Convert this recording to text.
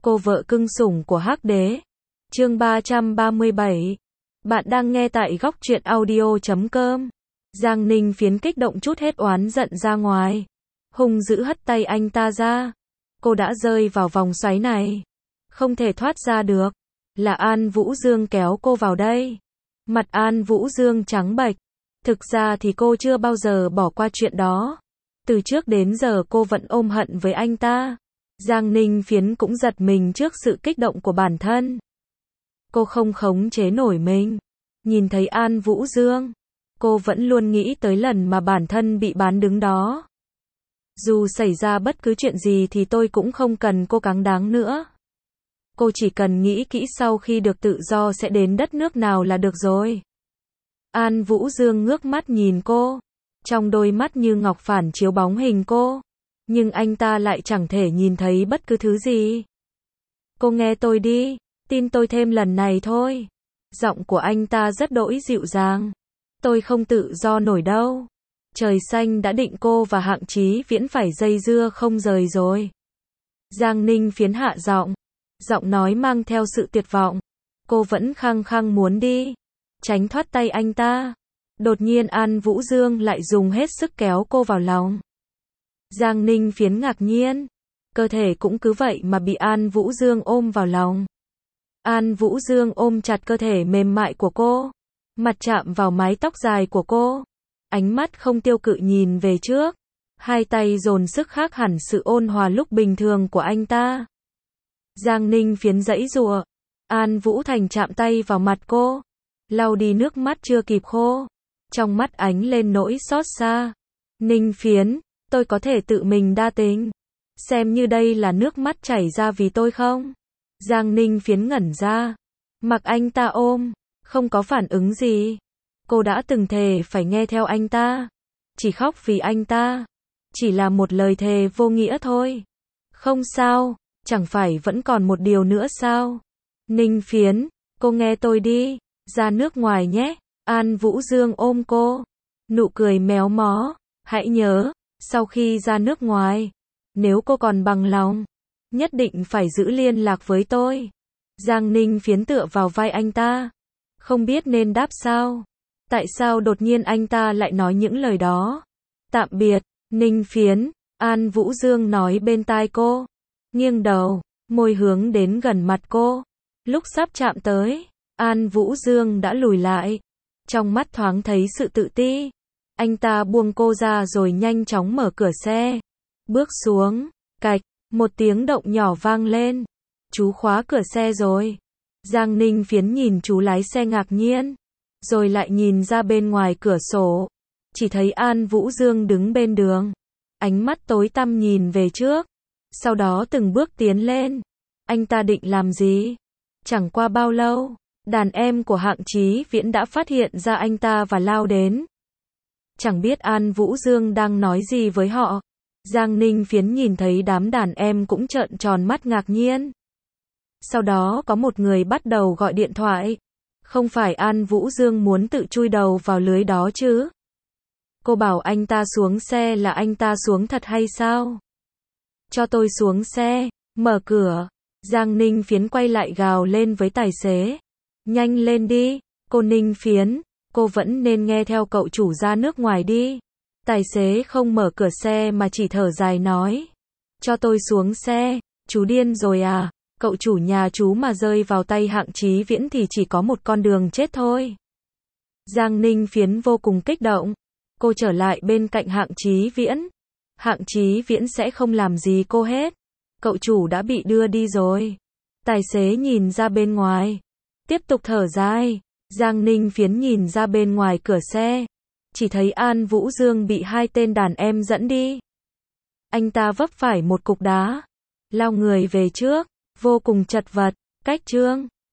Cô vợ cưng sủng của Hắc Đế. Chương 337. Bạn đang nghe tại góc truyện audio.com. Giang Ninh Phiến kích động chút hết oán giận ra ngoài. Hung dữ hất tay anh ta ra. Cô đã rơi vào vòng xoáy này. Không thể thoát ra được. Là An Vũ Dương kéo cô vào đây. Mặt An Vũ Dương trắng bệch. Thực ra thì cô chưa bao giờ bỏ qua chuyện đó. Từ trước đến giờ cô vẫn ôm hận với anh ta. Giang Ninh Phiến cũng giật mình trước sự kích động của bản thân. Cô không khống chế nổi mình. Nhìn thấy An Vũ Dương, cô vẫn luôn nghĩ tới lần mà bản thân bị bán đứng đó. Dù xảy ra bất cứ chuyện gì thì tôi cũng không cần cố gắng đáng nữa. Cô chỉ cần nghĩ kỹ sau khi được tự do sẽ đến đất nước nào là được rồi. An Vũ Dương ngước mắt nhìn cô. Trong đôi mắt như ngọc phản chiếu bóng hình cô. Nhưng anh ta lại chẳng thể nhìn thấy bất cứ thứ gì. Cô nghe tôi đi, tin tôi thêm lần này thôi. Giọng của anh ta rất đỗi dịu dàng. Tôi không tự do nổi đâu. Trời xanh đã định cô và Hạng Chí Viễn phải dây dưa không rời rồi. Giang Ninh Phiến hạ giọng. Giọng nói mang theo sự tuyệt vọng. Cô vẫn khăng khăng muốn đi. Tránh thoát tay anh ta. Đột nhiên An Vũ Dương lại dùng hết sức kéo cô vào lòng. Giang Ninh Phiến ngạc nhiên. Cơ thể cũng cứ vậy mà bị An Vũ Dương ôm vào lòng. An Vũ Dương ôm chặt cơ thể mềm mại của cô. Mặt chạm vào mái tóc dài của cô. Ánh mắt không tiêu cự nhìn về trước. Hai tay dồn sức khác hẳn sự ôn hòa lúc bình thường của anh ta. Giang Ninh Phiến giãy giụa. An Vũ Thành chạm tay vào mặt cô. Lau đi nước mắt chưa kịp khô. Trong mắt ánh lên nỗi xót xa. Ninh Phiến, tôi có thể tự mình đa tình. Xem như đây là nước mắt chảy ra vì tôi không? Giang Ninh Phiến ngẩn ra. Mặc anh ta ôm. Không có phản ứng gì. Cô đã từng thề phải nghe theo anh ta. Chỉ khóc vì anh ta. Chỉ là một lời thề vô nghĩa thôi. Không sao. Chẳng phải vẫn còn một điều nữa sao? Ninh Phiến, cô nghe tôi đi. Ra nước ngoài nhé. An Vũ Dương ôm cô. Nụ cười méo mó. Hãy nhớ, sau khi ra nước ngoài, nếu cô còn bằng lòng, nhất định phải giữ liên lạc với tôi. Giang Ninh Phiến tựa vào vai anh ta. Không biết nên đáp sao. Tại sao đột nhiên anh ta lại nói những lời đó? Tạm biệt, Ninh Phiến, An Vũ Dương nói bên tai cô. Nghiêng đầu, môi hướng đến gần mặt cô. Lúc sắp chạm tới, An Vũ Dương đã lùi lại. Trong mắt thoáng thấy sự tự ti. Anh ta buông cô ra rồi nhanh chóng mở cửa xe. Bước xuống, cạch, một tiếng động nhỏ vang lên. Chú khóa cửa xe rồi. Giang Ninh Phiến nhìn chú lái xe ngạc nhiên. Rồi lại nhìn ra bên ngoài cửa sổ. Chỉ thấy An Vũ Dương đứng bên đường. Ánh mắt tối tăm nhìn về trước. Sau đó từng bước tiến lên. Anh ta định làm gì? Chẳng qua bao lâu, đàn em của Hạng Chí Viễn đã phát hiện ra anh ta và lao đến. Chẳng biết An Vũ Dương đang nói gì với họ. Giang Ninh Phiến nhìn thấy đám đàn em cũng trợn tròn mắt ngạc nhiên. Sau đó có một người bắt đầu gọi điện thoại. Không phải An Vũ Dương muốn tự chui đầu vào lưới đó chứ? Cô bảo anh ta xuống xe là anh ta xuống thật hay sao? Cho tôi xuống xe, mở cửa. Giang Ninh Phiến quay lại gào lên với tài xế. Nhanh lên đi, cô Ninh Phiến, cô vẫn nên nghe theo cậu chủ ra nước ngoài đi. Tài xế không mở cửa xe mà chỉ thở dài nói. Cho tôi xuống xe, chú điên rồi à? Cậu chủ nhà chú mà rơi vào tay Hạng Chí Viễn thì chỉ có một con đường chết thôi. Giang Ninh Phiến vô cùng kích động. Cô trở lại bên cạnh Hạng Chí Viễn. Hạng Chí Viễn sẽ không làm gì cô hết. Cậu chủ đã bị đưa đi rồi. Tài xế nhìn ra bên ngoài. Tiếp tục thở dài. Giang Ninh Phiến nhìn ra bên ngoài cửa xe. Chỉ thấy An Vũ Dương bị hai tên đàn em dẫn đi. Anh ta vấp phải một cục đá. Lao người về trước. Vô cùng chật vật. Cách chương.